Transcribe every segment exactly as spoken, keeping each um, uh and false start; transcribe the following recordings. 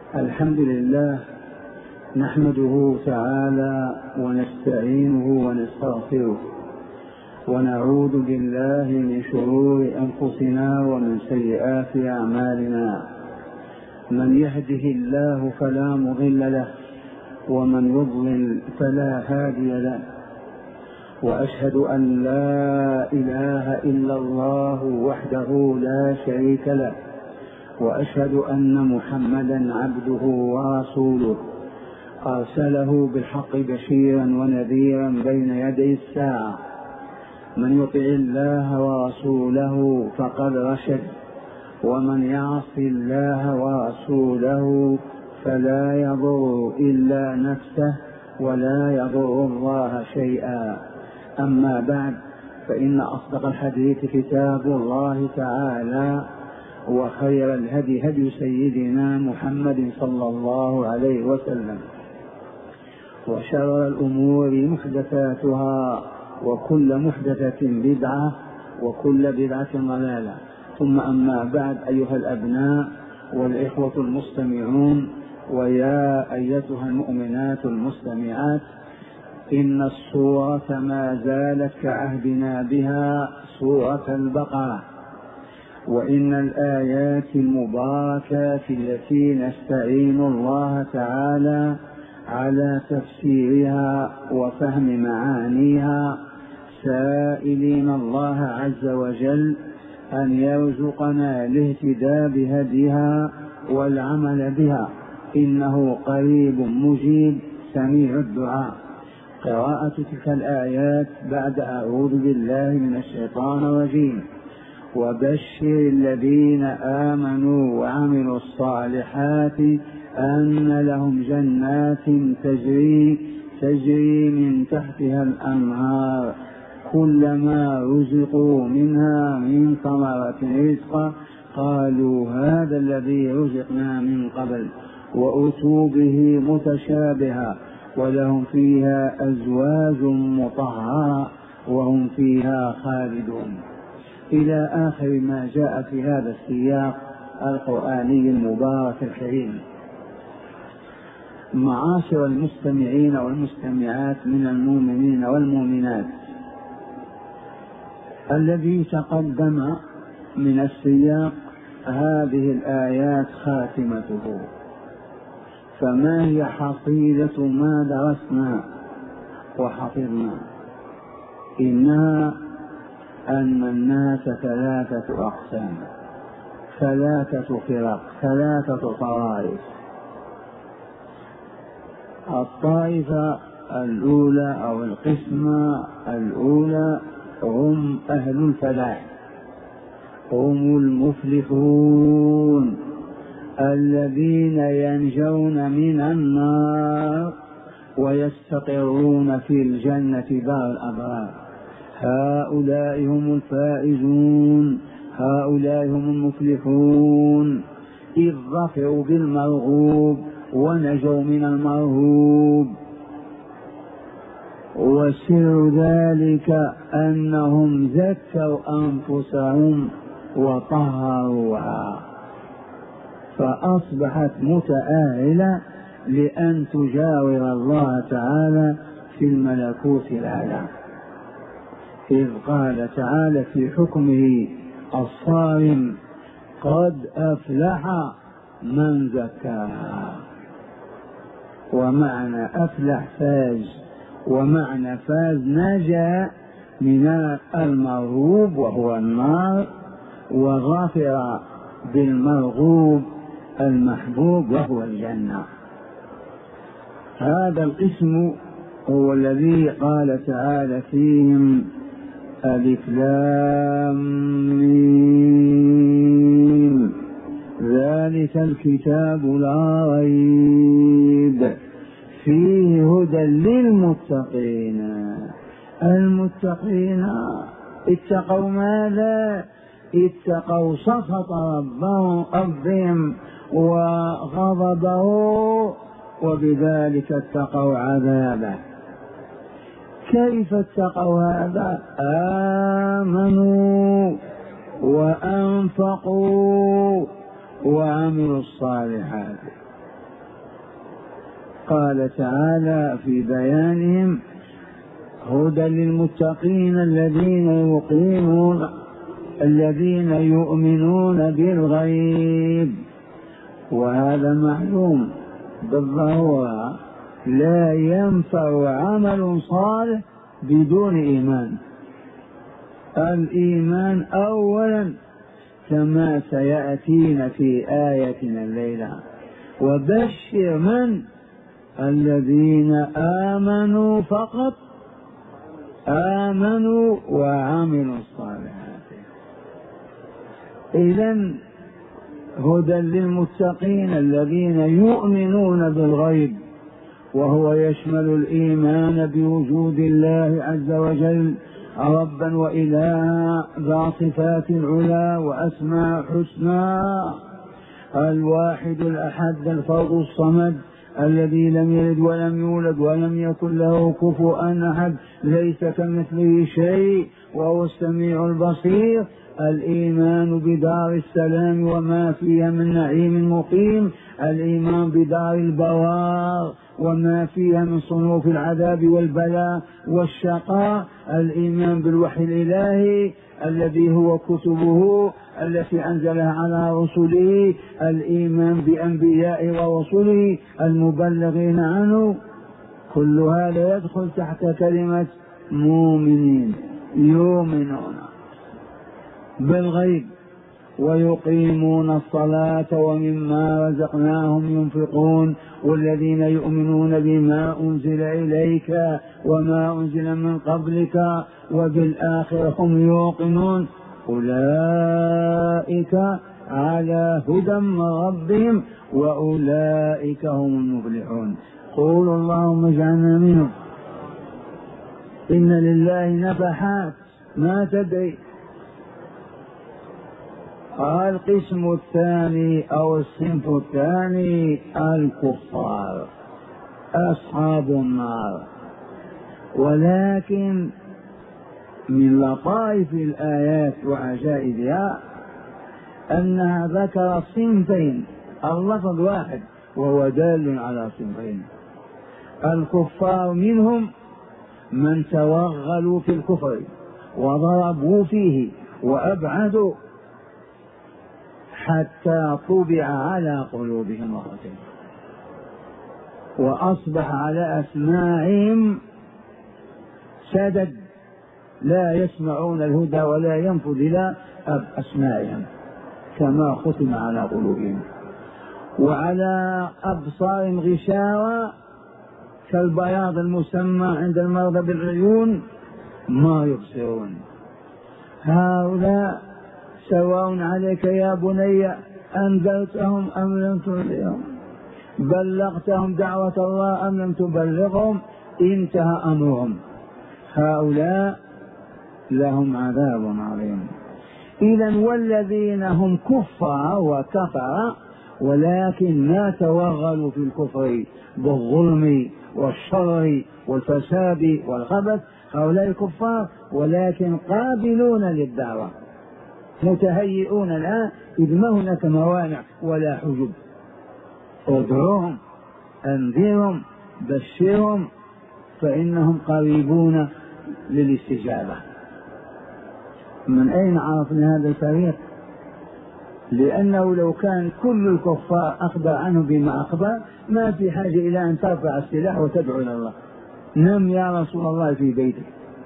الحمد لله نحمده تعالى ونستعينه ونستغفره ونعوذ بالله من شرور أنفسنا ومن سيئات أعمالنا. من يهده الله فلا مضل له ومن يضلل فلا هادي له، وأشهد أن لا إله إلا الله وحده لا شريك له، وأشهد أن محمدا عبده ورسوله أرسله بالحق بشيرا ونذيرا بين يدي الساعة. من يطع الله ورسوله فقد رشد، ومن يعص الله ورسوله فلا يضر إلا نفسه ولا يضر الله شيئا. أما بعد، فإن أصدق الحديث كتاب الله تعالى، وخير الهدي هدي سيدنا محمد صلى الله عليه وسلم، وشر الأمور محدثاتها، وكل محدثة بدعة، وكل بدعة ضلالة. ثم أما بعد، أيها الأبناء والإخوة المستمعون، ويا أيتها المؤمنات المستمعات، إن السورة ما زالت كعهدنا بها سورة البقرة، وإن الآيات المباركات التي نستعين الله تعالى على تفسيرها وفهم معانيها، سائلين الله عز وجل أن يرزقنا الاهتداء بهديها والعمل بها، إنه قريب مجيب سميع الدعاء. قراءة تلك الآيات بعد أعوذ بالله من الشيطان الرجيم: وبشر الذين آمنوا وعملوا الصالحات أن لهم جنات تجري تجري من تحتها الأنهار كلما رزقوا منها من ثمرة رزقا قالوا هذا الذي رزقنا من قبل وأتوا به متشابها ولهم فيها أزواج مطهرة وهم فيها خالدون، إلى آخر ما جاء في هذا السياق القرآني المبارك الكريم. معاشر المستمعين والمستمعات من المؤمنين والمؤمنات، الذي تقدم من السياق هذه الآيات خاتمته، فما هي حصيلة ما درسنا وحفظنا؟ إنها أن الناس ثلاثة أقسام، ثلاثة فرق، ثلاثة طوائف. الطائفة الأولى أو القسمة الأولى هم أهل الفلاح، هم المفلحون الذين ينجون من النار ويستقرون في الجنة دار الأبرار. هؤلاء هم الفائزون، هؤلاء هم المفلحون، إذ ظفروا بالمرغوب ونجوا من المرهوب. وسر ذلك أنهم زكوا أنفسهم وطهروها، فأصبحت متأهلة لأن تجاور الله تعالى في الملكوت الأعلى، إذ قال تعالى في حكمه الصارم: قد أفلح من زكاها. ومعنى أفلح فاز، ومعنى فاز نجا من المرغوب وهو النار، وظافر بالمرغوب المحبوب وهو الجنة. هذا القسم هو الذي قال تعالى فيهم: ألف لام ميم ذلك الكتاب لا ريب فيه هدى للمتقين. المتقين اتقوا ماذا؟ اتقوا سخط ربهم وغضبه، وبذلك اتقوا عذابه. كيف اتقوا هذا؟ آمنوا وأنفقوا وعملوا الصالحات. قال تعالى في بيانهم: هدى للمتقين الذين يقيمون الذين يؤمنون بالغيب. وهذا معلوم بالضرورة، لا ينفع عمل صالح بدون إيمان. الإيمان أولا كما سيأتينا في آيتنا الليلة: وبشر من الذين آمنوا فقط آمنوا وعملوا الصالحات. إذن هدى للمتقين الذين يؤمنون بالغيب، وهو يشمل الإيمان بوجود الله عز وجل ربا وإلها ذا صفات العلا وأسماء حسنى، الواحد الأحد الفرد الصمد الذي لم يلد ولم يولد ولم يكن له كفوا أحد، ليس كمثله شيء وهو السميع البصير. الإيمان بدار السلام وما فيها من نعيم مقيم، الإيمان بدار البوار وما فيها من صنوف العذاب والبلاء والشقاء، الإيمان بالوحي الإلهي الذي هو كتبه التي أنزلها على رسله، الإيمان بأنبيائه ورسله المبلغين عنه. كل هذا يدخل تحت كلمة مؤمنين، يؤمنون بالغيب ويقيمون الصلاة ومما رزقناهم ينفقون، والذين يؤمنون بما أنزل إليك وما أنزل من قبلك وبالآخرة هم يوقنون، أولئك على هدى من ربهم وأولئك هم المفلحون. قولوا اللهم اجعلنا منهم. إن لله نفحات ما تدري. القسم الثاني أو الصنف الثاني الكفار أصحاب النار. ولكن من لطائف الآيات وعجائبها أنها ذكر صنفين، اللفظ واحد وهو دال على صنفين. الكفار منهم من توغلوا في الكفر وضربوا فيه وأبعدوا حتى طبع على قلوبهم مرتين، وأصبح على أسماعهم سدد، لا يسمعون الهدى ولا ينفذ إلى أسماعهم كما ختم على قلوبهم، وعلى أبصارهم غشاوة كالبياض المسمى عند المرضى بالعيون ما يبصرون. هؤلاء سواء عليك يا بني أنذرتهم أم لم تنذرهم، بلغتهم دعوة الله أم لم تبلغهم، انتهى أمرهم. هؤلاء لهم عذاب عظيم. إذن والذين هم كفار وكفر ولكن ما توغلوا في الكفر بالظلم والشر والفساد والخبث، هؤلاء كفار ولكن قابلون للدعوة، متهيئون الآن إذ ما هناك موانع ولا حجب. ادعوهم، أنذرهم، بشرهم، فإنهم قريبون للاستجابة. من أين عرفنا هذا الفريق؟ لأنه لو كان كل الكفار أخبر عنه بما أخبر ما في حاجة إلى أن ترفع السلاح وتدعو إلى الله. نم يا رسول الله في بيتك.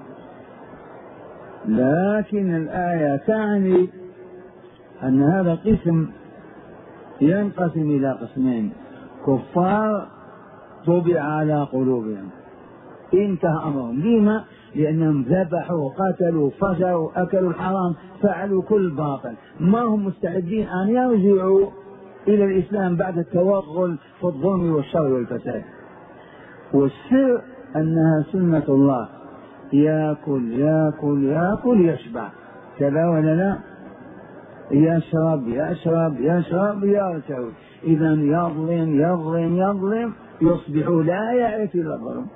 لكن الآية تعني أن هذا القسم ينقسم إلى قسمين: كفار طبع على قلوبهم انتهى أمرهم. لما؟ لأنهم ذبحوا قتلوا فجروا أكلوا الحرام فعلوا كل باطل، ما هم مستعدين أن يرجعوا إلى الإسلام بعد التوغل في الظلم والشر والفساد. والسر أنها سنة الله، يأكل يأكل يأكل يشبع، كذا ولا لا؟ يشرب يشرب يشرب يرتوي. إذا يظلم يظلم يظلم يصبح لا يعرف إلا الظلم،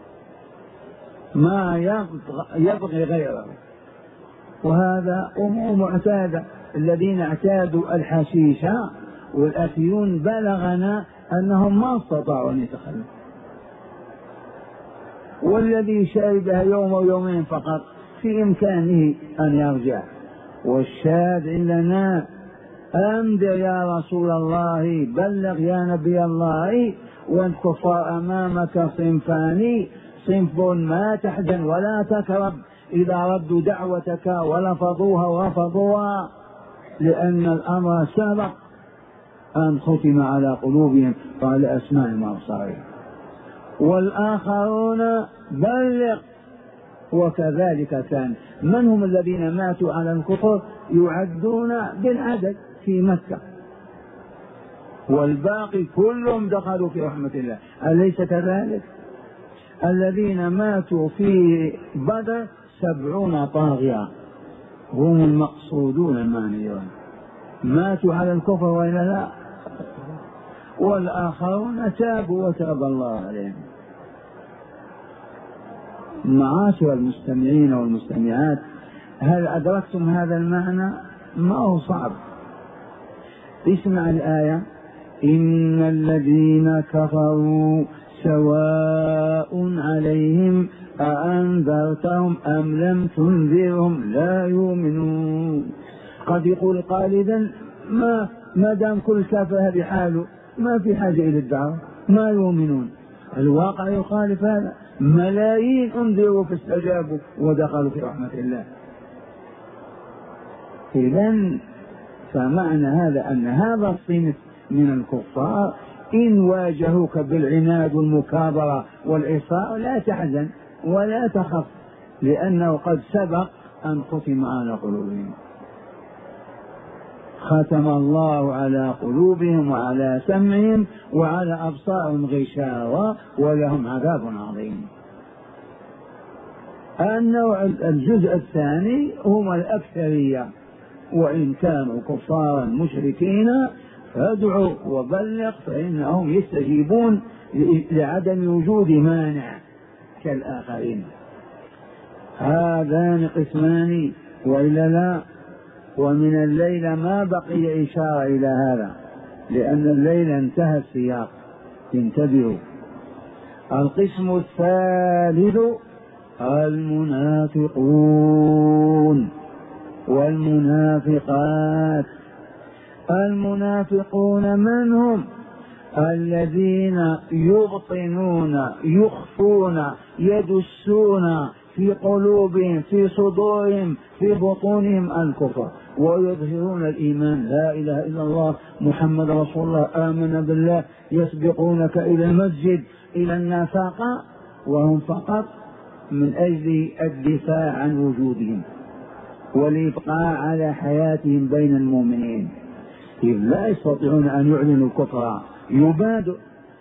ما يبغي غيره. وهذا أمور معتادة. الذين اعتادوا الحشيش والأتيون بلغنا أنهم ما استطاعوا أن يتخلفوا، والذي شهدها يوم ويومين فقط في إمكانه أن يرجع. والشاهد لنا أنذر يا رسول الله، بلغ يا نبي الله، والكفار أمامك صنفان، صنف ما تحزن ولا تكرب إذا ردوا دعوتك ولفظوها ورفضوها، لأن الأمر سبق أن ختم على قلوبهم وعلى أسماعهم وأبصارهم. والآخرون بلغ، وكذلك كان. من هم الذين ماتوا على الكفر؟ يعدون بالعدد في مكة، والباقي كلهم دخلوا في رحمة الله، أليس كذلك؟ الذين ماتوا في بدر سبعون طاغية هم المقصودون المعنيون، ماتوا على الكفر وإلا لا؟ والآخرون تابوا وتاب الله عليهم. معاشر المستمعين والمستمعات، هل أدركتم هذا المعنى؟ ما هو صعب. اسمع الآية: إن الذين كفروا سواء عليهم أأنذرتهم أم لم تنذرهم لا يؤمنون. قد يقول قائلا: ما ما دام كل كافر بحاله ما في حاجة إلى الدعوة، ما يؤمنون. الواقع يخالف هذا، ملايين انذروا فاستجابوا ودخلوا في رحمة الله. إذن فمعنى هذا أن هذا الصنف من الكفار إن واجهوك بالعناد والمكابرة والعصاء لا تحزن ولا تخف، لأنه قد سبق أن ختم على قلوبهم. ختم الله على قلوبهم وعلى سمعهم وعلى أبصارهم غشاوة ولهم عذاب عظيم. النوع الجزء الثاني هم الأكثرية، وإن كانوا كفارا مشركين فادعوا وبلغ فإنهم يستجيبون لعدم وجود مانع كالآخرين. هذان قسمان وإلا لا؟ ومن الليل ما بقي إشارة إلى هذا، لأن الليل انتهى السياق، انتبهوا. القسم الثالث المنافقون والمنافقات. المنافقون من هم؟ الذين يبطنون يخفون يدسون في قلوبهم في صدورهم في بطونهم الكفر، ويظهرون الإيمان، لا إله إلا الله محمد رسول الله، آمن بالله، يسبقونك إلى المسجد إلى النفاق، وهم فقط من أجل الدفاع عن وجودهم والإبقاء على حياتهم بين المؤمنين، إذ لا يستطيعون أن يعلنوا الكفر، يبادوا.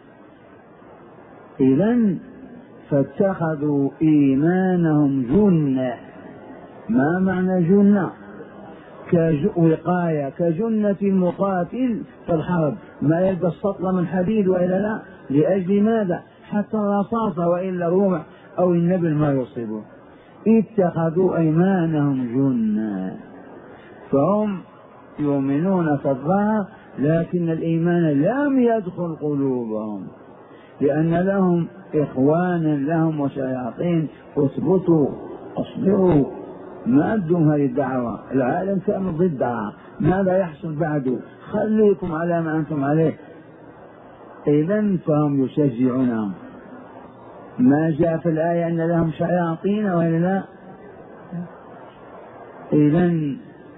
إذن فاتخذوا إيمانهم جنة. ما معنى جنة؟ كوقاية، كجنة المقاتل في الحرب، ما يلبس سطل من حديد وإلا لا؟ لأجل ماذا؟ حتى الرصاصة وإلا الرمح أو النبل ما يصيبه. اتخذوا أيمانهم جنة، فهم يؤمنون في الظاهر لكن الإيمان لم يدخل قلوبهم، لأن لهم إخوانا لهم وشياطين. اثبتوا اصبروا، ما أدوا هذه الدعوة، العالم كان ضدها، ماذا يحصل بعده؟ خليكم على ما أنتم عليه. إذن فهم يشجعونهم. ما جاء في الآية أن لهم شياطين ولا لا؟ إذن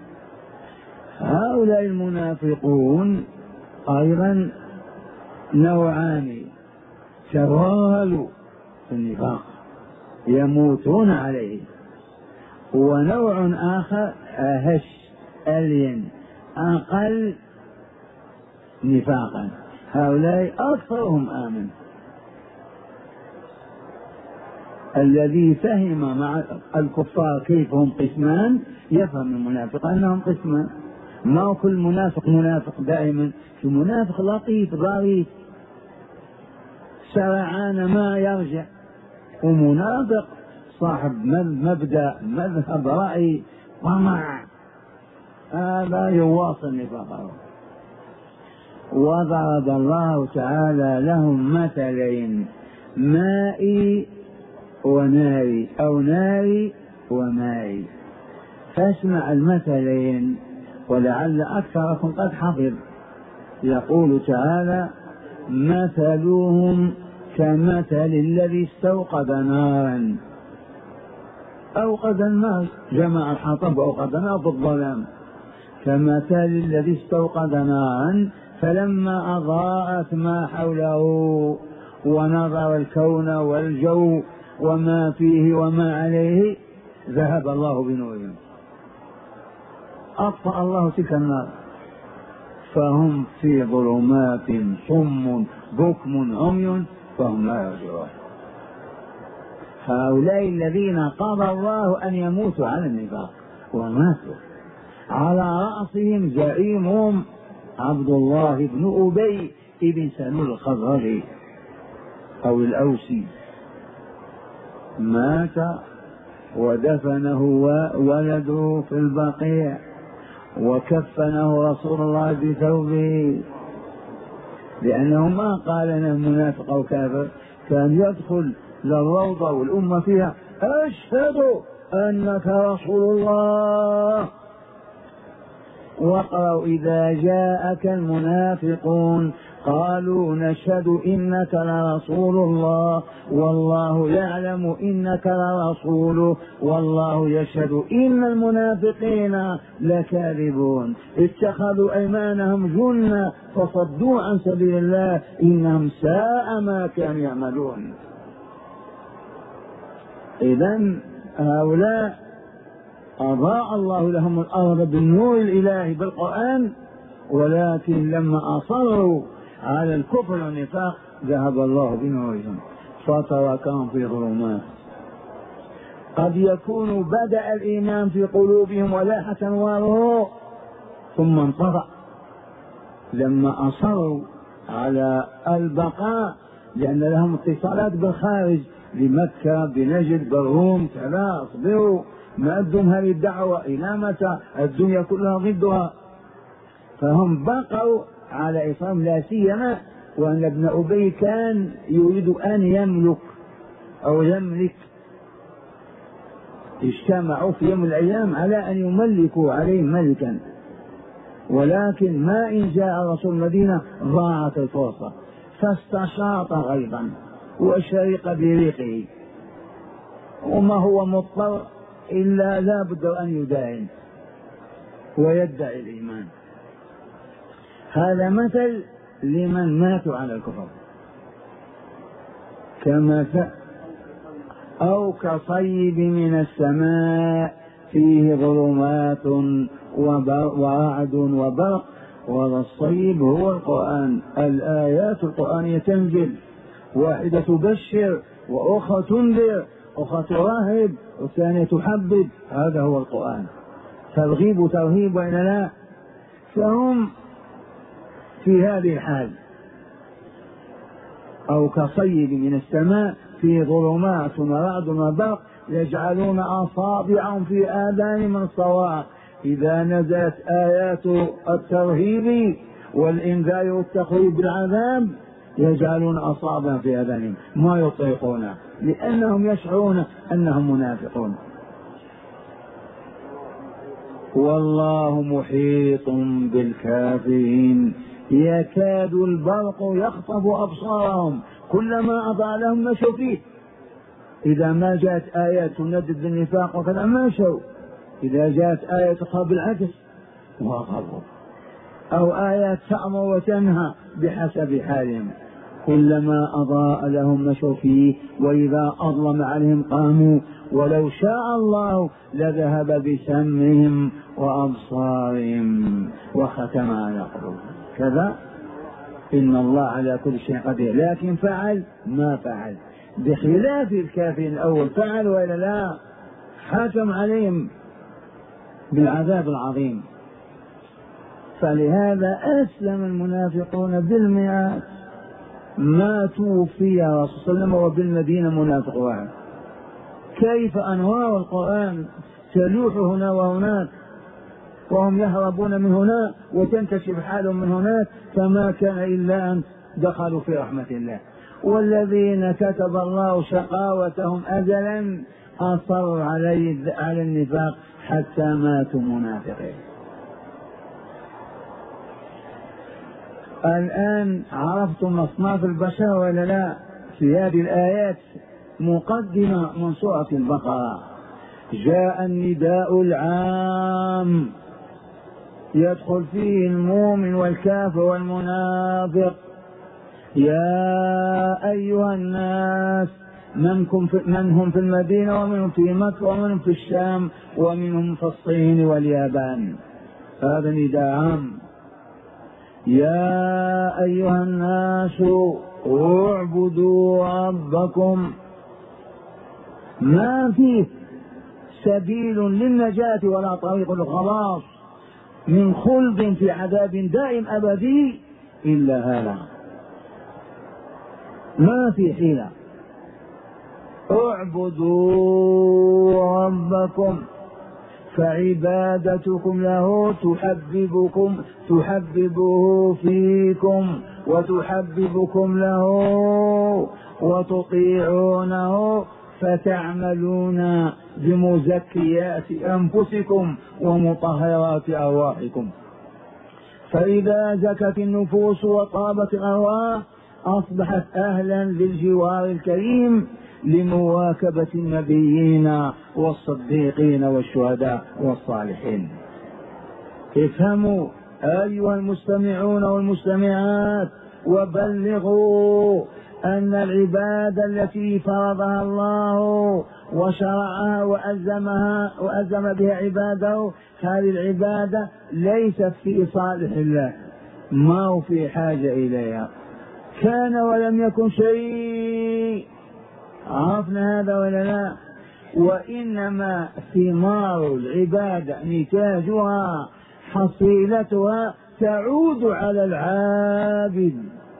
هؤلاء المنافقون أيضا نوعان تواهلوا في النفاق يموتون عليه، ونوع آخر أهش ألين أقل نفاقا، هؤلاء أكثرهم آمن. الذي فهم مع الكفار كيف هم قسمان يفهم المنافق أنهم قسمان. ما كل منافق منافق دائما، في منافق لطيف ظريف سرعان ما يرجع، ومنافق صاحب مبدأ مذهب رأي طمع، هذا يواصل نفاقه. وضرب الله تعالى لهم مثلين: مائي وناري، أو ناري ومائي. فاسمع المثلين ولعل أكثركم قد حفظ. يقول تعالى: مثلهم كمثل الذي استوقد نارا. أوقد النار، جمع الحطب وأوقد النار بالظلام. كمثل الذي استوقد نارا فلما أضاءت ما حوله ونظر الكون والجو وما فيه وما عليه ذهب الله بنورهم، أطفأ الله تلك النار، فهم في ظلمات صم بكم عمي فهم لا يرجعون. هؤلاء الذين قضى الله أن يموتوا على النفاق وماتوا، على رأسهم زعيمهم عبد الله بن أبي بن سلول الخزرجي أو الأوسي، مات ودفنه ولده في البقيع وكفنه رسول الله بثوبه، لأنه ما قال أنه منافق أو كافر، كان يدخل للروضة والأمة فيها: أشهد أنك رسول الله. واقرأوا: إذا جاءك المنافقون قالوا نشهد إنك لرسول الله والله يعلم إنك لرسوله والله يشهد إن المنافقين لكاذبون اتخذوا أيمانهم جنة فصدوا عن سبيل الله إنهم ساء ما كانوا يعملون. إذن هؤلاء أضاء الله لهم الأرض بالنور الإلهي بالقرآن، ولكن لما أصروا على الكفر والنفاق ذهب الله بنورهم فتركهم في ظلمات. قد يكون بدأ الإيمان في قلوبهم ولاحة أنواره ثم انطفأ لما أصروا على البقاء، لأن لهم اتصالات بالخارج، بمكة بنجد بالروم، فلا اصبروا ما أدهم هذه الدعوة إلى متى؟ الدنيا كلها ضدها. فهم بقوا على إصرارهم، لا سيما وأن ابن أبي كان يريد أن يملك أو يملك. اجتمعوا في يوم من الأيام على أن يملكوا عليه ملكا، ولكن ما إن جاء رسول المدينة ضاعت الفرصة، فاستشاط غيظا وشرق بريقه، وما هو مضطر إلا لا بد أن يداهن ويدعي الإيمان. هذا مثل لمن ماتوا على الكفر. كمثل أو كصيب من السماء فيه ظلمات ورعد وبرق. وهذا الصيب هو القرآن، الآيات القرآنية تنزل، واحدة تبشر وأخرى تنذر، أخرى تراهب والثانية تحبب. هذا هو القرآن، ترغيب ترهيب وإن لا. فهم في هذه الحال. أو كصيب من السماء في ظلمات ورعد وبرق يجعلون أصابعهم في آذانهم من الصواعق إذا نزلت آيات الترهيب والإنذار والتخويف بالعذاب، يجعلون أصابعهم في آذانهم ما يطيقون، لأنهم يشعرون أنهم منافقون. والله محيط بالكافرين يكاد البرق يخطف أبصارهم كلما أضاء لهم مشوا فيه. إذا ما جاءت آيات تندد بالنفاق وكذا مشوا، إذا جاءت آية تخاف بالعكس وغضبوا، أو آيات تأمر وتنهى بحسب حالهم. كلما أضاء لهم مشوا فيه، وإذا أظلم عليهم قاموا، ولو شاء الله لذهب بسمعهم وأبصارهم وختم على قلوبهم. كذا إن الله على كل شيء قدير، لكن فعل ما فعل، بخلاف الكافرين الأول فعل وإلا لا، حكم عليهم بالعذاب العظيم. فلهذا أسلم المنافقون بالمئات، ما توفي رسول الله صلى الله عليه وسلم وبالمدينة منافق واحد. كيف أنوار القرآن تلوح هنا وهناك، وهم يهربون من هنا وتنكشف حالهم من هناك، فما كان إلا أن دخلوا في رحمة الله. والذين كتب الله شقاوتهم أجلا أصروا عليه على النفاق حتى ماتوا منافقين. الآن عرفتم أصناف البشر ولا لا؟ في هذه الآيات مقدمة من سورة البقرة جاء النداء العام يدخل فيه المؤمن والكافر والمنافق. يا أيها الناس، من هم في المدينة ومنهم في مكة ومنهم في الشام ومنهم في الصين واليابان، هذا نداء عام. يا أيها الناس اعبدوا ربكم، ما فيه سبيل للنجاة ولا طريق الخلاص من خلد في عذاب دائم أبدي إلا هذا، ما في حيلة. اعبدوا ربكم، فعبادتكم له تحببكم تحببه فيكم وتحببكم له وتطيعونه، فتعملون بمزكيات أنفسكم ومطهرات أرواحكم. فإذا زكت النفوس وطابت الأرواح أصبحت أهلا للجوار الكريم لمواكبة النبيين والصديقين والشهداء والصالحين. افهموا أيها المستمعون والمستمعات وبلغوا أن العبادة التي فرضها الله وشرعها وألزمها وألزم بها عباده، هذه العبادة ليست في صالح الله، ما هو في حاجة إليها، كان ولم يكن شيء. عرفنا هذا ولا لا؟ وإنما ثمار العبادة نتاجها حصيلتها تعود على العابد.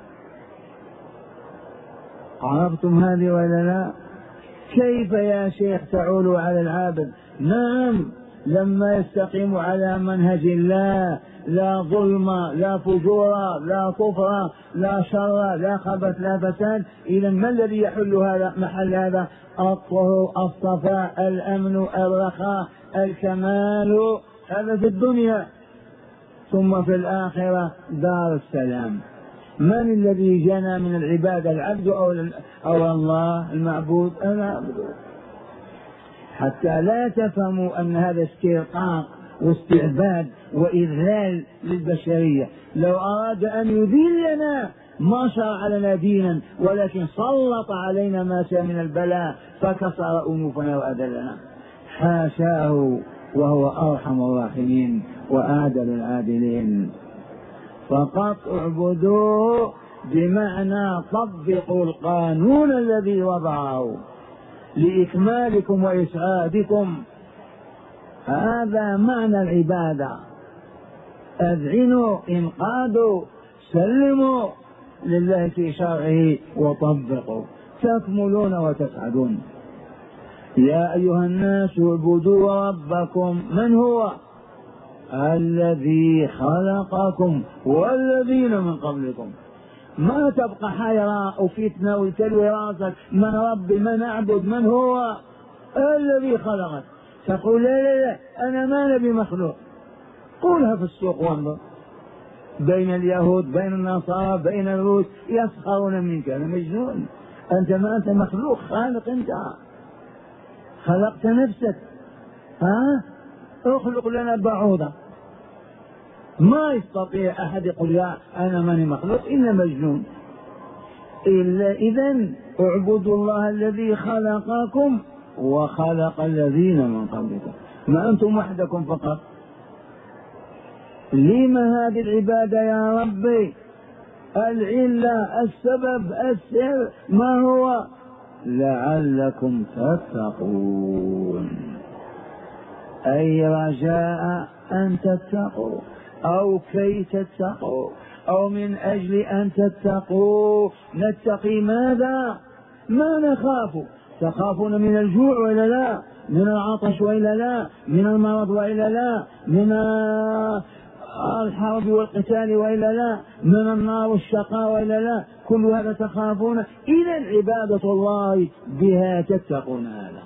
عرفتم هذه ولا لا؟ كيف يا شيخ تعود على العابد؟ نعم، لما يستقيم على منهج الله، لا ظلم لا فجور لا كفر لا شر لا خبث لا فساد. إذا ما الذي يحل هذا محل هذا؟ الطهر الصفاء الأمن الرخاء الكمال، هذا في الدنيا. ثم في الآخرة دار السلام. من الذي جنى من العبادة، العبد أو, أو الله المعبود؟ المعبود. حتى لا تفهموا أن هذا استرقاق واستعباد وإذلال للبشرية. لو أراد أن يذلنا ما شرع لنا دينا، ولكن سلط علينا ما شاء من البلاء فكسر أنوفنا وأذلنا. حاشاه، وهو أرحم الراحمين وأعدل العادلين. فقط اعبدوه بمعنى طبقوا القانون الذي وضعه لإكمالكم وإسعادكم. هذا معنى العبادة. أذعنوا، انقادوا، سلموا لله في شرعه وطبقوا، تكملون وتسعدون. يا أيها الناس اعبدوا ربكم. من هو؟ الذي خلقكم والذين من قبلكم. ما تبقى حيرة وفتنة وتلوي راسك من ربي من أعبد من هو؟ الذي خلقك. تقول لا لا لا أنا ما نبي مخلوق. قولها في السوق وانظر بين اليهود بين النصارى بين الروس يسخرون منك. أنا مجنون، أنت ما أنت مخلوق، خالق، أنت خلقت نفسك. ها اخلق لنا بعوضة. ما يستطيع أحد يقول يا أنا ماني مخلوق، إلا مجنون. إلا إذن اعبدوا الله الذي خلقكم وخلق الذين من قبلكم، ما أنتم وحدكم فقط. لما هذه العبادة يا ربي؟ العلة السبب السر ما هو؟ لعلكم تتقون، أي رجاء أن تتقوا أو كي تتقوا أو من أجل أن تتقوا. نتقي ماذا؟ ما نخاف. تخافون من الجوع ولا لا؟ من العطش وإلا لا، من المرض وإلا لا، من الحرب والقتال وإلا لا، من النار والشقاء وإلا لا، كل هذا تخافون. إذا عبادة الله بها تتقون هذا.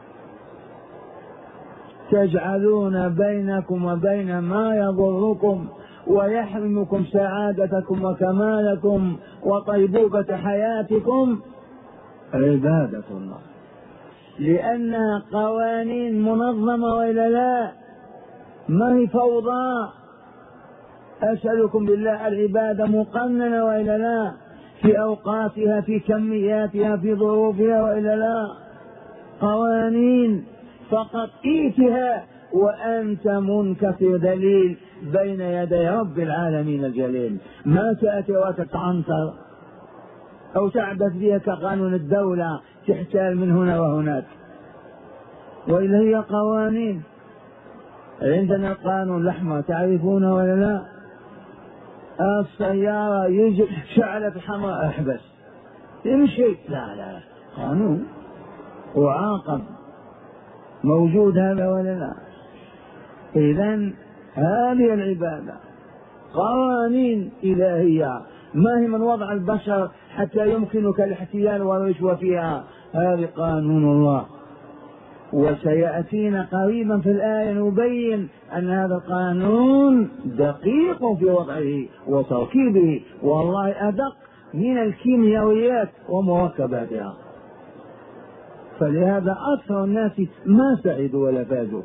تجعلون بينكم وبين ما يضركم ويحرمكم سعادتكم وكمالكم وطيبوبة حياتكم عبادة الله، لأنها قوانين منظمة وإلا لا، ما هي فوضى. أسألكم بالله العبادة مقننة وإلا لا، في أوقاتها، في كمياتها، في ظروفها وإلا لا، قوانين فقط ائتها وأنت منكسر دليل بين يدي رب العالمين الجليل. ما تأتي وتتعنطر أو تعبث بها كقانون الدولة تحتال من هنا وهناك، وإلا هي قوانين. عندنا قانون الأحمر تعرفونه ولا لا؟ السيارة يجي شعلة حمراء احبس يمشي، لا لا قانون وعاقب، موجود هذا ولا لا؟ إذن هذه العبادة قوانين إلهية، ما هي من وضع البشر حتى يمكنك الاحتيال والرشوة فيها، هذه قانون الله. وسيأتينا قريبا في الآية نبين أن هذا القانون دقيق في وضعه وتركيبه، والله أدق من الكيميائيات ومركباتها، فلهذا أكثر الناس ما سعدوا ولا فازوا.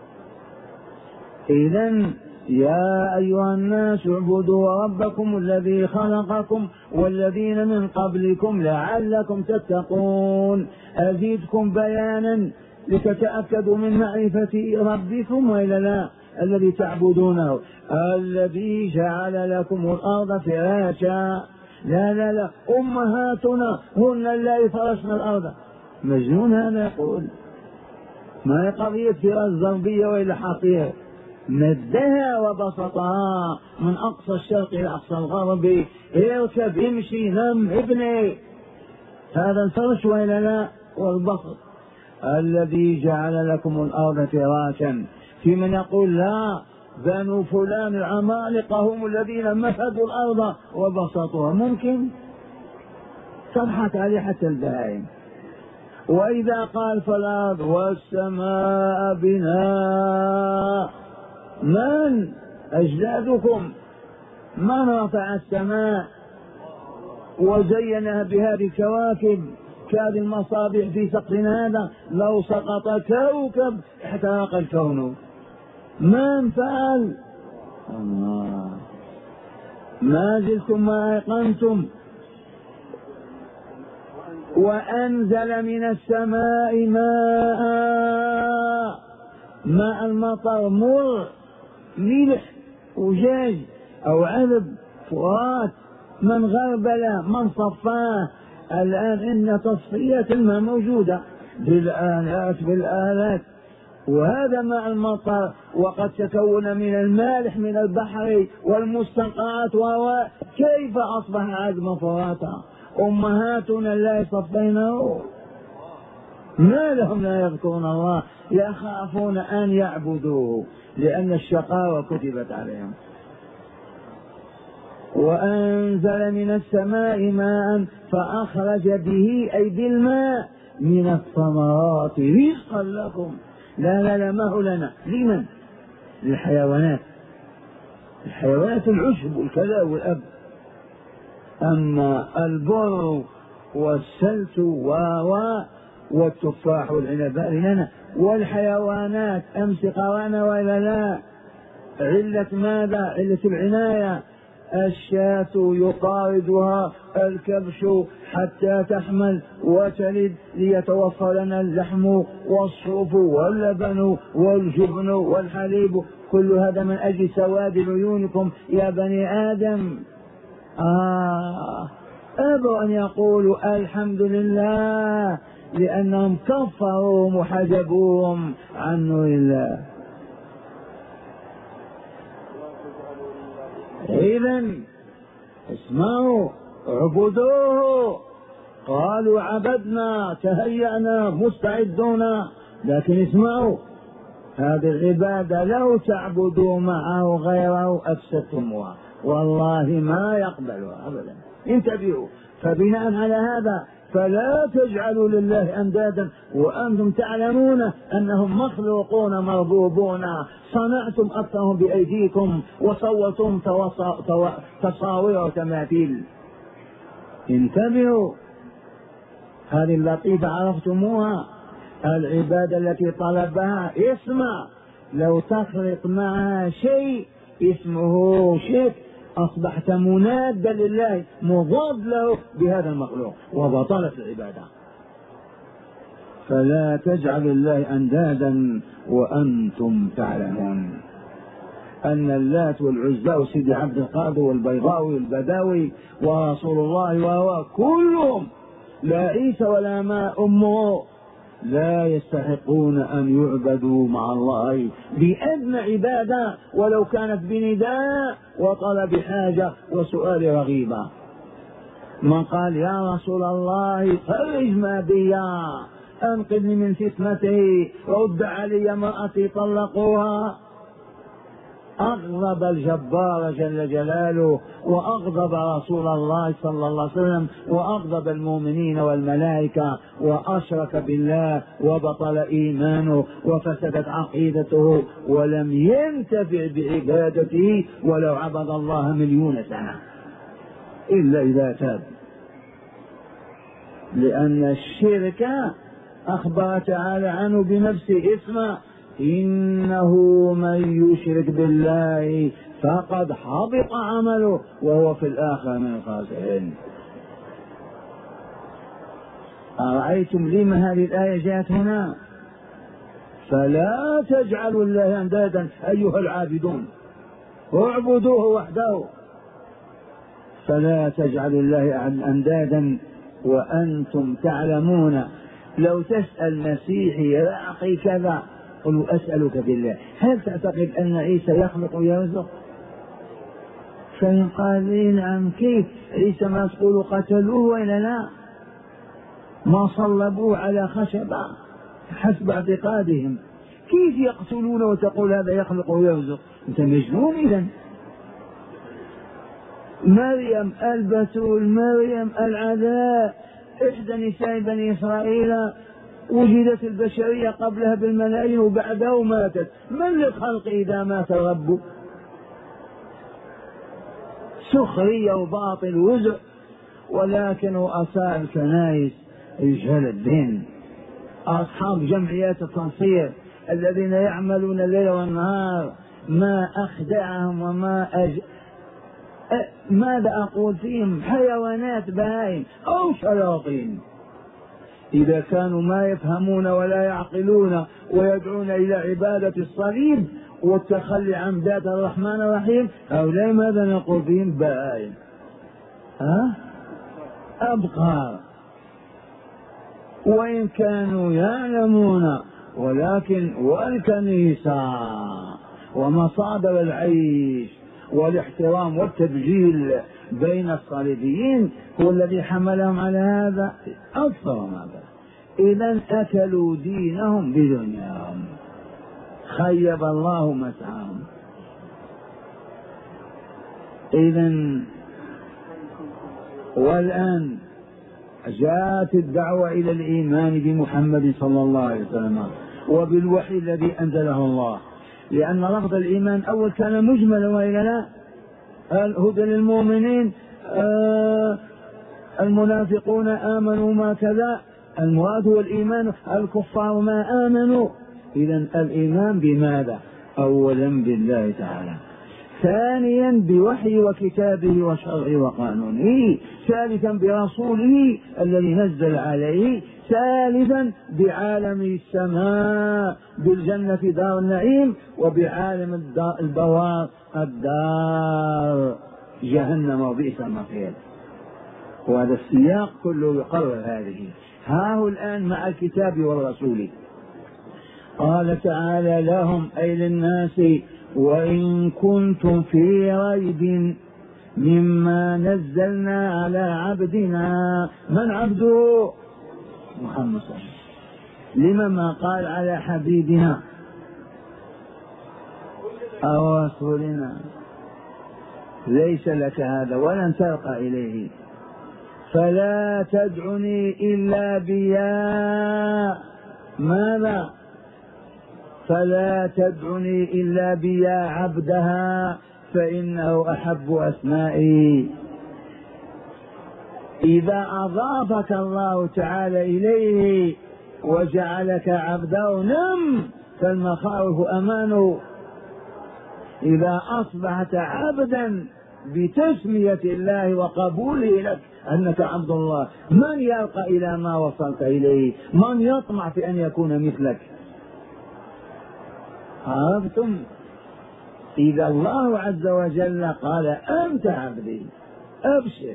إذن يا أيها الناس اعبدوا ربكم الذي خلقكم والذين من قبلكم لعلكم تتقون. أزيدكم بيانا لتتأكدوا من معرفة ربكم وإلا لا، الذي تعبدونه، الذي جعل لكم الأرض فراشا. لا لا لا، أمهاتنا هن اللائي فرشن الأرض. مجنون هذا يقول، ما هي قضية فراش ضربية وإلا حصير، مدها وبسطها من أقصى الشرق إلى أقصى الغرب، اركب امشي نم ابني، هذا الفرش وإلا لا والبسط. الذي جعل لكم الأرض فراشا، في من يقول لا بنو فلان العمالقة هم الذين مهدوا الأرض وبسطوها، ممكن تضحك عليه حتى البهائم. وإذا قال فالأرض والسماء بناء، من أجدادكم من رفع السماء وزينها بهذه الكواكب كهذه المصابيح في سقفنا هذا، لو سقط كوكب احترق الكون. من فعل؟ الله. ما زلتم ما أيقنتم. وأنزل من السماء ماء، ماء المطر مر ملح وجاج أو عذب فرات، من غربله من صفاه. الآن إن تصفية الماء موجودة بالآلات بالآلات، وهذا ماء المطر وقد تكون من المالح من البحر والمستنقعات، وهو كيف أصبح عذبا فراتا؟ أمهاتنا لا صفيناه، ما لهم لا يذكرون الله، يخافون أن يعبدوه لأن الشقاوة كتبت عليهم. وأنزل من السماء ماء فأخرج به أي بالماء من الثمرات رزقا لكم. لا لا لا، ما هو لنا، لمن؟ للحيوانات، الحيوانات العشب والكذا والأب. أما البر والسلت والتفاح والعنب لنا، والحيوانات أمس قرانا ولا لا؟ علة ماذا؟ علة العناية. الشاة يقارضها الكبش حتى تحمل وتلد ليتوفر لنا اللحم والصوف واللبن والجبن والحليب، كل هذا من أجل سواد عيونكم يا بني آدم. آه أبوا أن يقولوا الحمد لله لأنهم كفروا وحجبوهم عن نور الله. إذن اسمعوا عبدوه. قالوا عبدنا تهيأنا مستعدون لكن اسمعوا، هذه العبادة لو تعبدوا معه غيره أفسدتموها، والله ما يقبلها أبدا. انتبهوا. فبناء على هذا فلا تجعلوا لله أندادا وأنتم تعلمون أنهم مخلوقون مربوبون، صنعتم أكثرهم بأيديكم وصورتم تصاوير وتماثيل. انتبهوا، هذه اللطيفة عرفتموها، العبادة التي طلبها. اسمع، لو تخلط معها شيء اسمه شرك أصبحت منادا لله مضاد له بهذا المخلوق وبطلت العبادة. فلا تجعلوا الله أندادا وأنتم تعلمون أن اللات والعزى وسيدي عبد القادر والبيضاوي والبداوي ورسول الله وهو كلهم لا عيسى ولا ما أمه لا يستحقون أن يعبدوا مع الله بأدنى عبادة ولو كانت بنداء وطلب حاجة وسؤال رغيبة. من قال يا رسول الله فرج ما بي، أنقذني من فتنتي، رد علي امرأتي طلقوها، أغضب الجبار جل جلاله وأغضب رسول الله صلى الله عليه وسلم وأغضب المؤمنين والملائكة، وأشرك بالله وبطل إيمانه وفسدت عقيدته ولم ينتفع بعبادته ولو عبد الله مليون سنة إلا إذا تاب. لأن الشرك أخبر تعالى عنه بنفسه، اسمع إنه من يشرك بالله فقد حبط عمله وهو في الآخرة من الخاسرين. أرأيتم لما هذه الآية جاءت هنا؟ فلا تجعلوا الله أندادا أيها العابدون، اعبدوه وحده. فلا تجعلوا الله أندادا وأنتم تعلمون. لو تسأل مسيحي يا أخي كذا، قل أسألك بالله هل تعتقد أن عيسى يخلق ويرزق؟ فإن قال لي نعم، كيف عيسى ما تقول قتلوه وإلا لا؟ ما صلبوه على خشبة حسب اعتقادهم، كيف يقتلون وتقول هذا يخلق ويرزق؟ أنت مجنون إذن. مريم البتول، مريم العذراء، إحدى نساء بني إسرائيل، وجدت البشرية قبلها بالملايين وبعده ماتت. من للخلق إذا مات الرب؟ سخرية وباطل وزع. ولكن رؤساء الكنائس رجال الدين، أصحاب جمعيات التنصير الذين يعملون الليل والنهار، ما أخدعهم وما أج... أ... ماذا أقول فيهم؟ حيوانات بهائم أو شياطين. إذا كانوا ما يفهمون ولا يعقلون ويدعون إلى عبادة الصليب والتخلي عن ذات الرحمن الرحيم، هؤلاء ماذا نقول فيهم؟ بهائم، ها؟ أبقار. وإن كانوا يعلمون، ولكن والكنيسة ومصادر العيش والاحترام والتبجيل بين الصليبيين هو الذي حملهم على هذا أكثر من هذا. إذا أكلوا دينهم بدنياهم، خيب الله مسعاهم. إذا والآن جاءت الدعوة إلى الإيمان بمحمد صلى الله عليه وسلم وبالوحي الذي أنزله الله، لأن لفظ الإيمان أول كان مجملا وإلا لا؟ الهدى للمؤمنين، آه المنافقون آمنوا ما كذا، المراد هو الإيمان، الكفار ما آمنوا. إذا الإيمان بماذا؟ أولا بالله تعالى، ثانيا بوحي وكتابه وشرعه وقانونه، ثالثا برسوله الذي نزل عليه، ثالثا بعالم السماء بالجنة دار النعيم، وبعالم البوار الدار جهنم وبئس المصير. وهذا السياق كله يقرر هذه. ها هو الآن مع الكتاب والرسول. قال تعالى لهم أي للناس وإن كنتم في ريب مما نزلنا على عبدنا. من عبده؟ محمد صلى الله عليه وسلم. لما ما قال على حبيبنا أو رسولنا؟ ليس لك هذا ولن ترقى إليه. فلا تدعني إلا بيا ماذا؟ فلا تدعني إلا بيا عبدها فإنه أحب أسمائي. إذا أضافك الله تعالى إليه وجعلك عبده نم فالمخاوف أمانه. إذا أصبحت عبدا بتسمية الله وقبوله لك أنك عبد الله، من يرقى إلى ما وصلت إليه؟ من يطمع في أن يكون مثلك؟ عرفتم؟ إذا الله عز وجل قال أنت عبدي أبشر.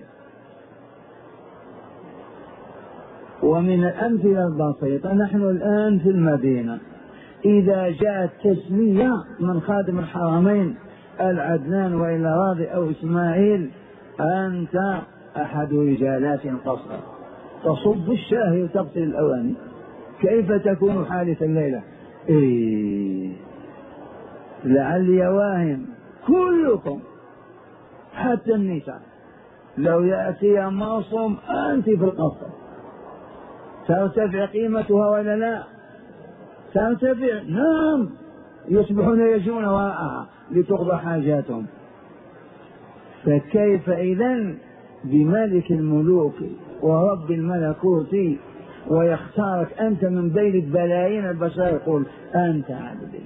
ومن الأمثلة البسيطة نحن الآن في المدينة إذا جاءت تسمية من خادم الحرمين العدنان وإلى راضي أو إسماعيل أنت أحد رجالات القصر، تصب الشاهي وتغسل الأواني، كيف تكون حالة الليلة؟ إيه لعلي واهم كلكم حتى النساء لو يأتي معصوم أنت في القصر ترتفع قيمتها ولا لا؟ ترتفع. نعم، يصبحون يجون وراءها لتقضى حاجاتهم. فكيف إذن بملك الملوك ورب الملكوت ويختارك أنت من بين البلايين البشر يقول أنت عبدي؟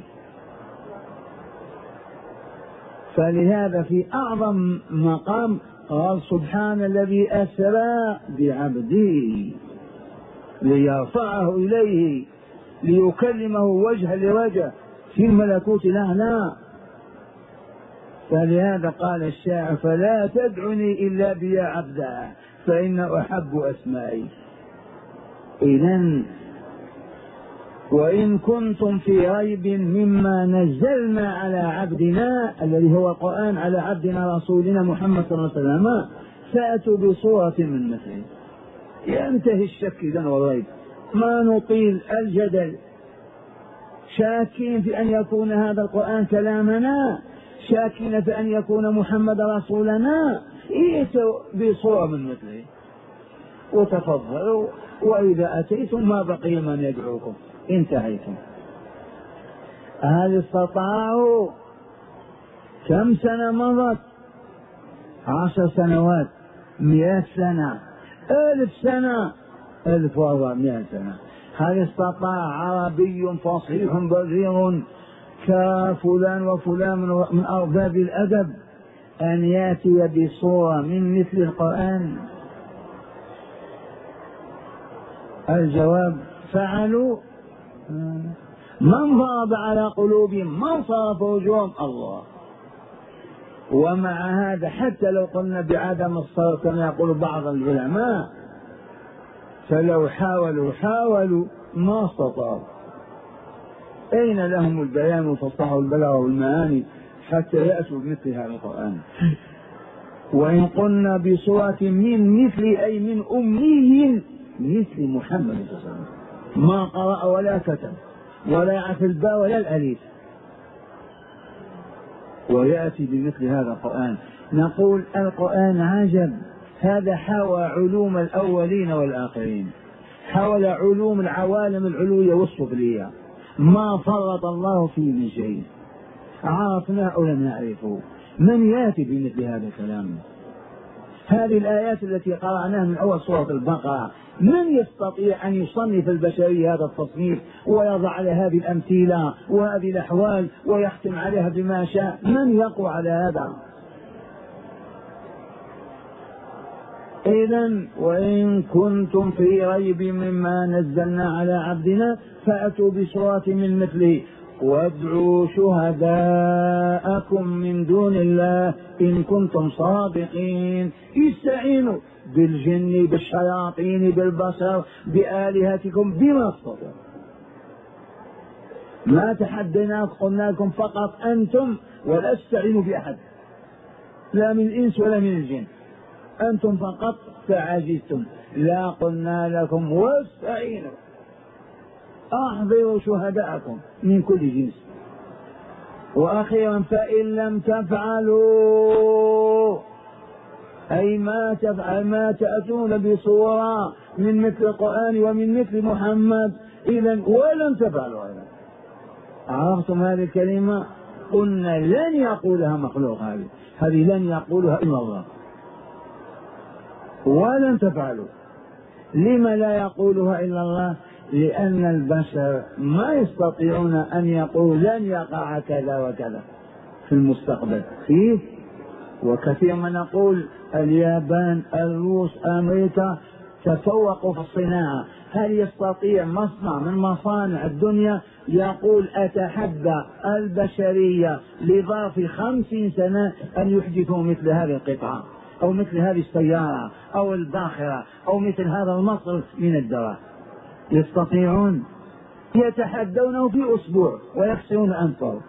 فلهذا في أعظم مقام قال سبحان الذي أسرى بعبده ليرفعه إليه ليكلمه وجها لوجه في الملكوت الأعلى. فلهذا قال الشاعر فلا تدعني إلا بيا عبدا فإن أحب أسمائي. إذن وإن كنتم في ريب مما نزلنا على عبدنا الذي هو القرآن على عبدنا رسولنا محمد صلى الله عليه وسلم فأتوا بصورة من مثله. ينتهي الشك إذن والريب، ما نطيل الجدل، شاكين في أن يكون هذا القرآن كلامنا، شاكين في أن يكون محمد رسولنا، ائتوا بصورة من مثله وتفضلوا، وإذا أتيتم ما بقي من يدعوكم، انتهيتم. هل استطاعوا؟ كم سنة مضت؟ عشر سنوات، مئة سنة، ألف سنة، ألف وأربعمائة سنة. هل استطاع عربي فصيح بليغ كفلان وفلان من أرباب الأدب أن يأتي بصورة من مثل القرآن؟ الجواب فعلوا. من ضرب على قلوبهم؟ من صرف وجوههم؟ الله. ومع هذا حتى لو قلنا بعدم الصرف كما يقول بعض العلماء فلو حاولوا حاولوا ما استطاعوا. أين لهم البيان والفصاحة والبلاغة والمعاني حتى يأتوا بمثل هذا القرآن؟ وإن قلنا بصورة من مثل أي من أمي مثل محمد صلى الله عليه وسلم ما قرأ ولا كتب ولا يعرف الباء ولا الأليف ويأتي بمثل هذا القرآن، نقول القرآن عجب. هذا حوى علوم الأولين والآخرين، حول علوم العوالم العلوية والسفلية، ما فرط الله فيه من شيء، عرفناه أو لم نعرفه. من يأتي بمثل هذا الكلام؟ هذه الآيات التي قرأناها من أول سورة البقرة، من يستطيع أن يصنف البشرية هذا التصنيف ويضع على هذه الأمثلة وهذه الأحوال ويختم عليها بما شاء؟ من يقوى على هذا؟ إذن وإن كنتم في ريب مما نزلنا على عبدنا فأتوا بصورة من مثله وادعوا شهداءكم من دون الله إن كنتم صادقين. استعينوا بالجن بالشياطين بالبشر بآلهتكم بما استطعتم. ما تحديناكم، قلنا لكم فقط أنتم ولا استعينوا بأحد، لا من الإنس ولا من الجن، أنتم فقط فعجزتم، لا قلنا لكم واستعينوا. أحضروا شهداءكم من كل جنس. وأخيرا فإن لم تفعلوا أي ما تفعل ما تأتون بصورة من مثل القرآن ومن مثل محمد إذا ولم تفعلوا أيضا. عرفتم هذه الكلمة؟ قلنا لن يقولها مخلوق، هذه هذه لن يقولها إلا الله. ولن تفعلوا، لما لا يقولها إلا الله؟ لأن البشر ما يستطيعون أن يقولوا لن يقع كذا وكذا في المستقبل فيه. وكثير ما نقول اليابان، الروس، أمريكا تفوقوا في الصناعة، هل يستطيع مصنع من مصانع الدنيا يقول أتحدى البشرية لظرف خمسين سنة أن يحدثوا مثل هذه القطعة أو مثل هذه السيارة أو الباخرة أو مثل هذا المصر من الدواء؟ يستطيعون؟ يتحدونه في أسبوع ويخسرون أنفسهم.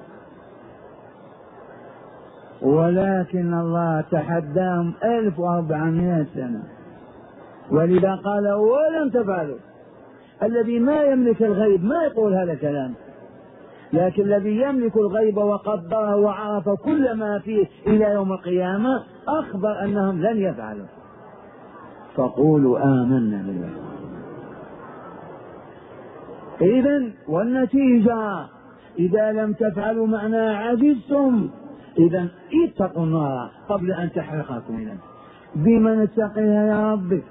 ولكن الله تحداهم ألف وأربعمائة سنة، ولذا قال ولم تفعلوا. الذي ما يملك الغيب ما يقول هذا الكلام، لكن الذي يملك الغيب وقدره وعرف كل ما فيه إلى يوم القيامة أخبر أنهم لن يفعلوا. فقولوا آمنا بالله. إذن والنتيجة إذا لم تفعلوا معنى عجزتم، إذن اتقوا النار قبل أن تحرقكم. إذن بما نتقيها يا رب؟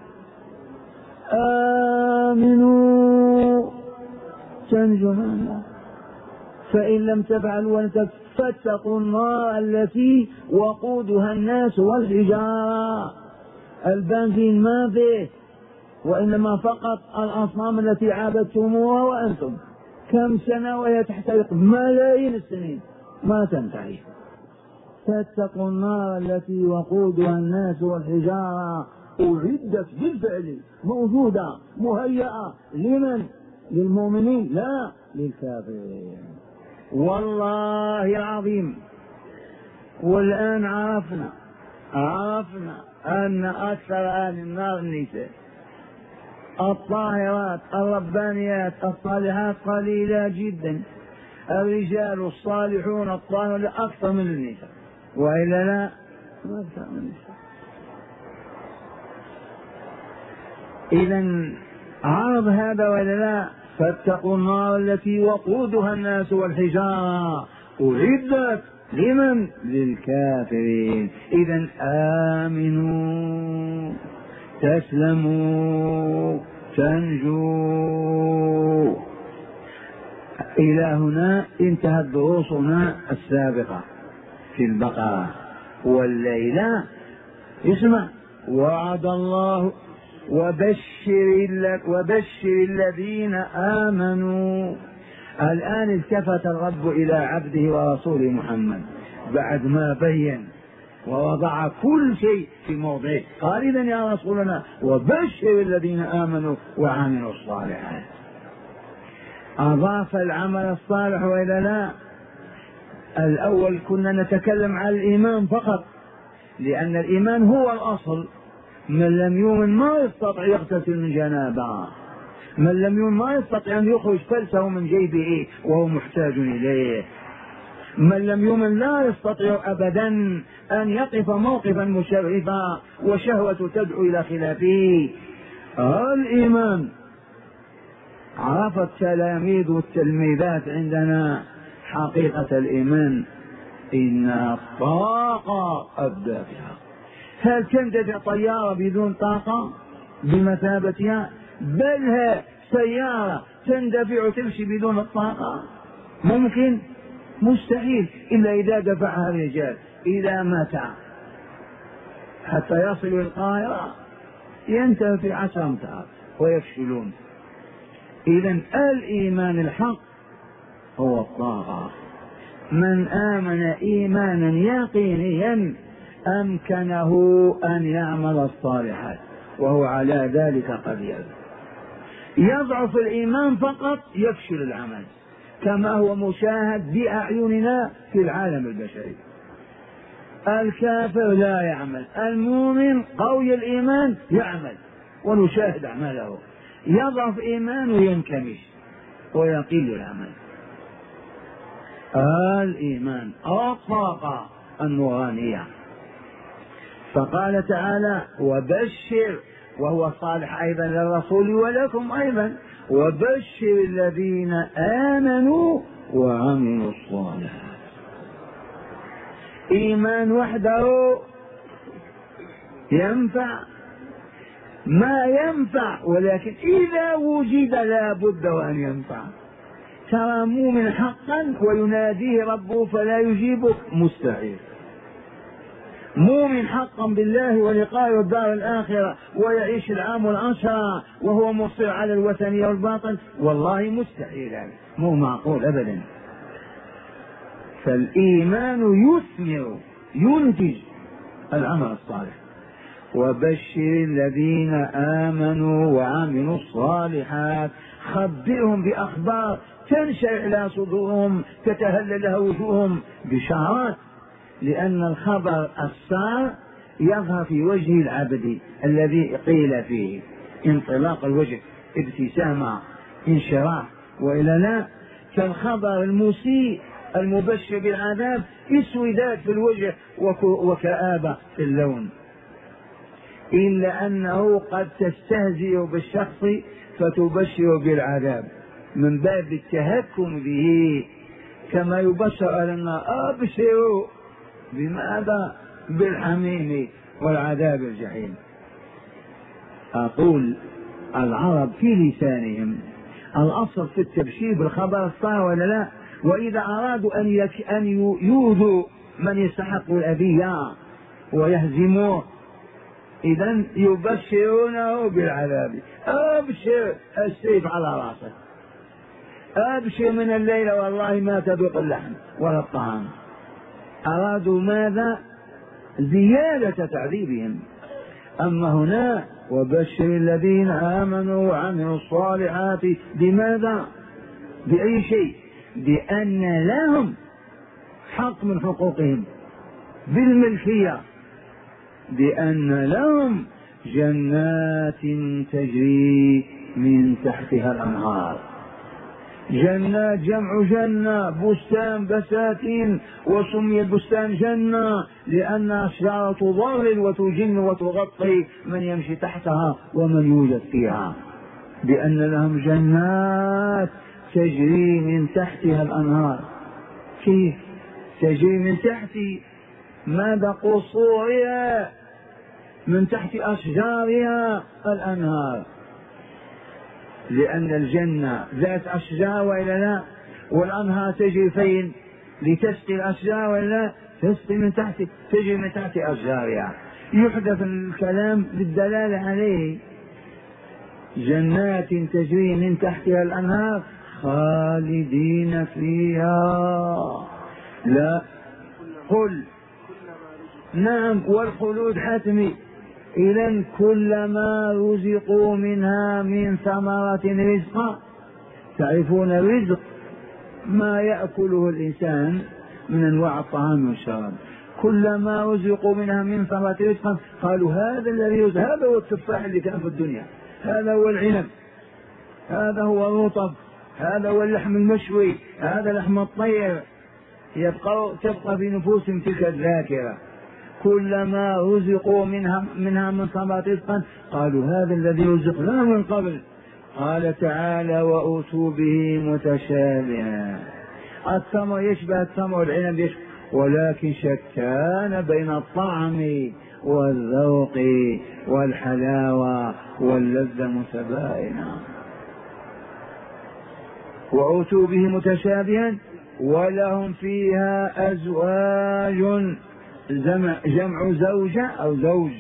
آمنوا تنجوا من النار. فإن لم تفعلوا فاتقوا النار التي وقودها الناس والحجارة. البنزين ما فيه، وإنما فقط الأصنام التي عابدتموها وأنتم. كم سنة وهي تحترق؟ ملايين السنين ما تنتهي. فاتقوا النار التي وقودها الناس والحجارة أعدت بالفعل، موجودة مهيئة. لمن؟ للمؤمنين؟ لا، للكافرين. والله العظيم. والآن عرفنا عرفنا أن أكثر أهل النار النساء الطاهرات الربانيات الصالحات قليلة جدا. الرجال الصالحون الطاهرون أكثر من النساء، وإلا لا أكثر من النساء. إذن عرض هذا وإلا لا؟ فاتقوا النار التي وقودها الناس والحجارة أعدت لمن؟ للكافرين. إذن آمنوا تسلموا تنجوا. إلى هنا انتهت دروسنا السابقة في البقرة. والليلة اسمع وعد الله وبشر, وبشر الذين آمنوا. الآن التفت الرب إلى عبده ورسوله محمد بعد ما بين ووضع كل شيء في موضعه. قال إذن يا رسولنا وبشر الذين آمنوا وعملوا الصالحات. أضاف العمل الصالح وإلا لا؟ الأول كنا نتكلم عن الإيمان فقط، لأن الإيمان هو الأصل. من لم يؤمن ما يستطيع يغتسل من جنابه، من لم يؤمن ما يستطيع أن يخرج فلسه من جيبه وهو محتاج إليه، من لم يؤمن لا يستطيع أبدا أن يقف موقفا مشرفا وشهوة تدعو إلى خلافه. الإيمان عرف التلاميذ والتلميذات عندنا حقيقة الإيمان إن الطاقة الدافعة. هل تندفع طيارة بدون طاقة بمثابتها؟ بل هي سيارة تندفع تمشي بدون الطاقة؟ ممكن؟ مستحيل، إلا إذا دفعها الرجال. إلى متى؟ حتى يصلوا القاهرة ينتهي في عشر أمتار ويفشلون. إذن الإيمان الحق هو الطاقة. من آمن إيمانا يقينيا أمكنه أن يعمل الصالحات وهو على ذلك قدير. يضعف الإيمان فقط يفشل العمل، كما هو مشاهد بأعيننا في العالم البشري. الكافر لا يعمل، المؤمن قوي الإيمان يعمل ونشاهد أعماله. يضعف إيمانه ينكمش. ويقل العمل. الإيمان الطاقة النورانية. فقال تعالى وبشر، وهو صالح أيضا للرسول ولكم أيضا، وبشر الذين آمنوا وعملوا الصالحات. إيمان وحده ينفع؟ ما ينفع، ولكن إذا وجد لا بد أن ينفع. ترى مؤمن حقا ويناديه ربه فلا يجيبه، مستحيل. مؤمن حقا بالله ولقاء والدار الآخرة ويعيش العام والعشرة وهو مصر على الوثنية والباطل، والله مستحيل، يعني مو معقول أبدا. فالإيمان يثمر، ينتج العمل الصالح. وبشر الذين آمنوا وعملوا الصالحات، خبرهم بأخبار تنشرح لها صدورهم، تتهلل لها وجوههم بشارات، لأن الخبر السار يظهر في وجه العبد الذي قيل فيه انطلاق الوجه، ابتسامة، انشراح، وإلا لا. كالخبر المسيء المبشر بالعذاب اسودات في الوجه وكآبة في اللون، إلا أنه قد تستهزئ بالشخص فتبشر بالعذاب من باب التهكم به، كما يبشر أهل النار أبشروا بماذا؟ بالحميم والعذاب الجحيم. أقول العرب في لسانهم الأصل في التبشير بالخبر الصار ولا لا؟ وإذا أرادوا أن يك أن يؤذوا من يستحق الأذية ويهزموه، إذن يبشرونه بالعذاب. أبشر السيف على رأسك، أبشر من الليل والله ما تذوق اللحم ولا الطعام. أرادوا ماذا؟ زيادة تعذيبهم. أما هنا وبشر الذين آمنوا وعملوا الصالحات بماذا؟ بأي شيء؟ بأن لهم حق من حقوقهم بالملكية، بأن لهم جنات تجري من تحتها الأنهار. جنات جمع جنة، بستان بساتين، وسمي البستان جنة لأن أشجار تظلل وتجن وتغطي من يمشي تحتها ومن يوجد فيها. بأن لهم جنات تجري من تحتها الأنهار. كيف تجري من تحت؟ ماذا؟ قصورها، من تحت أشجارها الأنهار، لأن الجنة ذات أشجار وإلا لا؟ والأنهار تجري فين؟ لتسقي الأشجار وإلا لا؟ تسقي من تحت، تجري من تحت أشجارها. يحدث الكلام للدلالة عليه. جنات تجري من تحتها الأنهار خالدين فيها. لا قل نعم، والخلود حتمي. إذن كلما رزقوا منها من ثمرة رزقا، تعرفون الرزق ما يأكله الإنسان من أنواع الطعام والشراب، كلما رزقوا منها من ثمرة رزقا قالوا هذا الذي يرزق، هذا هو التفاح اللي كان في الدنيا، هذا هو العنب، هذا هو الرطب، هذا هو اللحم المشوي، هذا لحم الطير. يبقى تبقى في نفوسهم تلك الذاكرة. كلما رزقوا منها منها من ثمرة رزقا قالوا هذا الذي رزقنا من قبل. قال تعالى وأوتوا به متشابها. التمر يشبه التمر والعنب يشبه، ولكن شتان بين الطعم والذوق والحلاوة واللذة متباينة. وأوتوا به متشابها ولهم فيها أزواج، جمع زوجة أو زوج،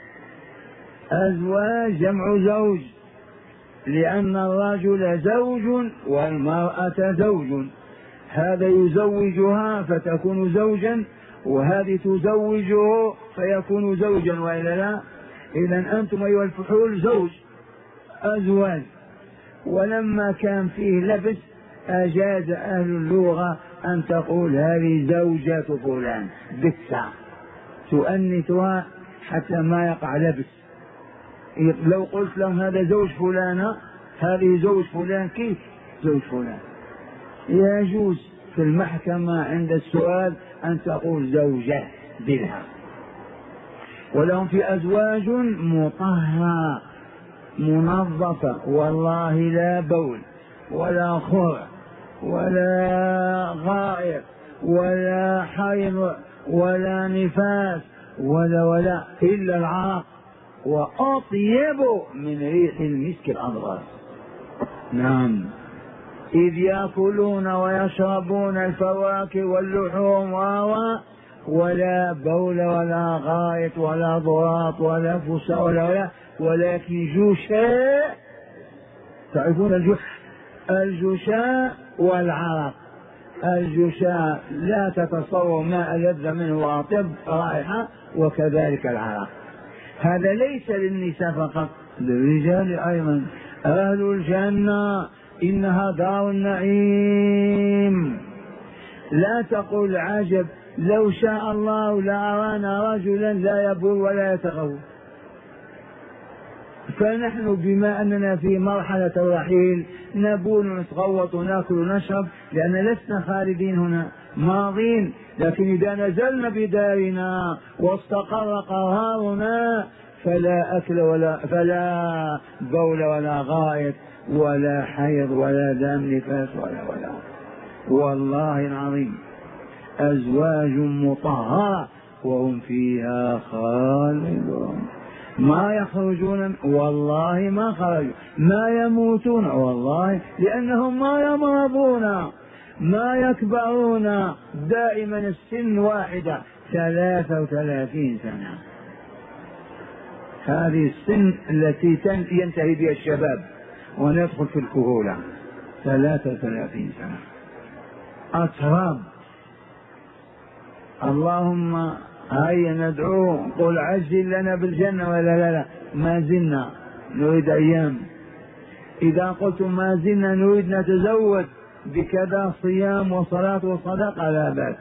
أزواج جمع زوج، لأن الرجل زوج والمرأة زوج، هذا يزوجها فتكون زوجا، وهذه تزوجه فيكون زوجا، وإلا لا؟ إذن أنتم أيها الفحول زوج، أزواج. ولما كان فيه لبس أجاز أهل اللغة أن تقول هذه زوجة فلان بالتاء، تؤنثها حتى ما يقع لبس. لو قلت لهم هذا زوج فلانة، هذه زوج فلان، كيف زوج فلان. يجوز في المحكمة عند السؤال أن تقول زوجة بها. ولهم في أزواج مطهرة منظفة، والله لا بول ولا خرع ولا غائط ولا حيض ولا نفاس ولا ولا إلا العرق، وأطيب من ريح المسك الأبرز. نعم، إذ يأكلون ويشربون الفواكه واللحوم ولا بول ولا غائط ولا ضراط ولا فساء ولا ولا ولكن جشاء. تعرفون الجشاء؟ الجشاء والعرق. الجشاء لا تتصور ما ألذ منه وأطيب رائحة، وكذلك العرق. هذا ليس للنساء فقط، للرجال أيضا. أهل الجنة إنها دار النعيم. لا تقول عجب لو شاء الله لأرانا رجلا لا يبول ولا يتغوط. فنحن بما أننا في مرحلة الرحيل نبول ونتغوط ونأكل ونشرب، لأن لسنا خالدين هنا ماضين. لكن إذا نزلنا بدارنا واستقر قرارنا فلا أكل ولا فلا بول ولا غائط ولا حيض ولا دم نفاس ولا ولا. والله العظيم أزواج مطهرة وهم فيها خالدون. ما يخرجون، والله ما خرجوا. ما يموتون، والله لأنهم ما يمرضون ما يكبرون. دائما السن واحدة، ثلاثة وثلاثين سنة. هذه السن التي ينتهي بها الشباب وندخل في الكهولة، ثلاثة وثلاثين سنة. أتراب. اللهم هيا ندعوه، قل عجل لنا بالجنة ولا لا لا ما زلنا نريد أيام. إذا قلتم ما زلنا نريد نتزود بكذا صيام وصلاة وصدقة لا بأس.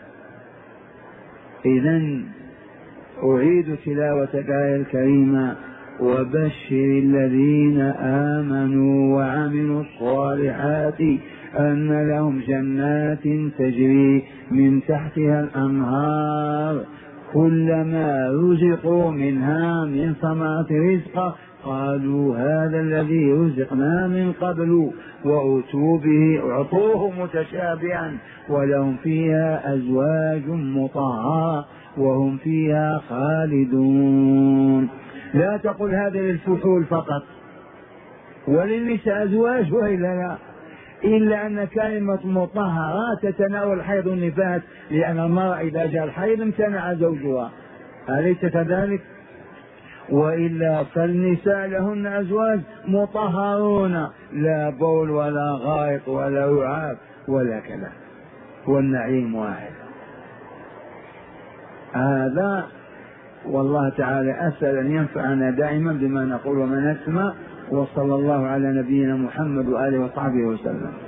إذن أعيد تلاوة الآية الكريمة: وبشر الذين آمنوا وعملوا الصالحات أن لهم جنات تجري من تحتها الأنهار كلما رزقوا منها من ثمرة رزقا قالوا هذا الذي رزقنا من قبل وأتوا به أعطوه متشابها ولهم فيها أزواج مطهرة وهم فيها خالدون. لا تقل هذا للفحول فقط وللنساء أزواج وإلا لا، إلا أن كلمة مطهرة تتناول الحيض والنفاس، لأن المرأة إذا جاء الحيض امتنع زوجها، أليس كذلك؟ وإلا فالنساء لهن أزواج مطهرون، لا بول ولا غائط ولا لعاب ولا كلام، والنعيم واحد. هذا والله تعالى أسأل أن ينفعنا دائما بما نقول وما نسمع. وصلى الله على نبينا محمد وآله وصحبه وسلم.